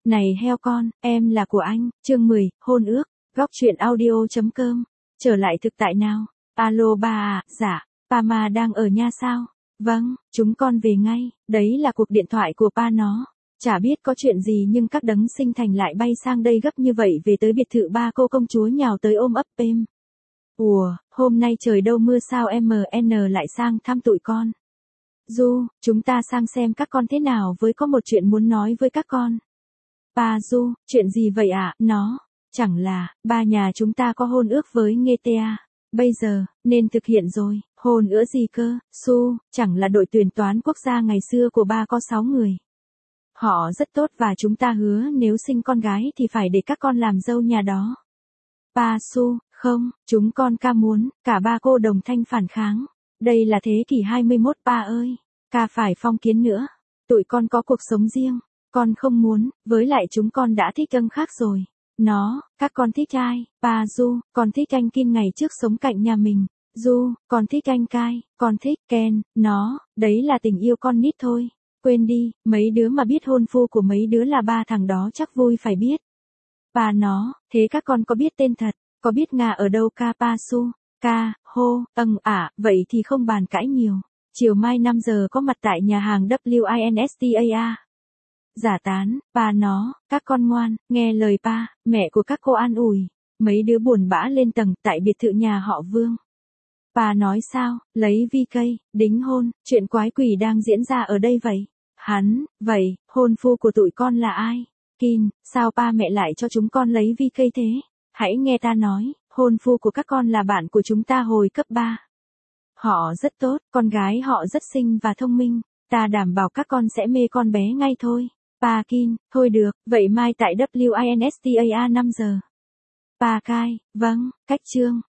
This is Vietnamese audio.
Này heo con, em là của anh, chương 10, hôn ước, góc truyện audio.com. Trở lại thực tại nào. Alo ba à, dạ, pa ma đang ở nhà sao? Vâng, chúng con về ngay, đấy là cuộc điện thoại của pa nó. Chả biết có chuyện gì nhưng các đấng sinh thành lại bay sang đây gấp như vậy về tới biệt thự ba cô công chúa nhào tới ôm ấp êm. Ủa, hôm nay trời đâu mưa sao MN lại sang thăm tụi con? Du, chúng ta sang xem các con thế nào với có một chuyện muốn nói với các con. Pa Du, chuyện gì vậy ạ? Nó, chẳng là, ba nhà chúng ta có hôn ước với Ngheta. Bây giờ, nên thực hiện rồi, hôn ước gì cơ, Su, chẳng là đội tuyển toán quốc gia ngày xưa của ba có 6 người. Họ rất tốt và chúng ta hứa nếu sinh con gái thì phải để các con làm dâu nhà đó. Pa Su, không, chúng con ca muốn, cả ba cô đồng thanh phản kháng. Đây là thế kỷ 21 pa ơi, ca phải phong kiến nữa. Tụi con có cuộc sống riêng, con không muốn, với lại chúng con đã thích anh khác rồi. Nó, các con thích ai? Pa Du, con thích anh Kim ngày trước sống cạnh nhà mình. Du, con thích anh Kai, con thích Ken, nó, đấy là tình yêu con nít thôi. Quên đi, mấy đứa mà biết hôn phu của mấy đứa là ba thằng đó chắc vui phải biết. Pa nó, thế các con có biết tên thật, có biết Nga ở đâu ca Pa Su? Ca, hô, vậy thì không bàn cãi nhiều. Chiều mai 5 giờ có mặt tại nhà hàng WINSTAA. Giả tán, pa nó, các con ngoan, nghe lời pa, mẹ của các cô an ủi. Mấy đứa buồn bã lên tầng tại biệt thự nhà họ Vương. Pa nói sao, lấy VK, đính hôn, chuyện quái quỷ đang diễn ra ở đây vậy. Hắn, vậy, hôn phu của tụi con là ai? Kin, sao pa mẹ lại cho chúng con lấy VK thế? Hãy nghe ta nói, hôn phu của các con là bạn của chúng ta hồi cấp 3. Họ rất tốt, con gái họ rất xinh và thông minh, ta đảm bảo các con sẽ mê con bé ngay thôi. Pa Kin, thôi được, vậy mai tại WINSTAA 5 giờ. Pa Kai, vâng, cách chương,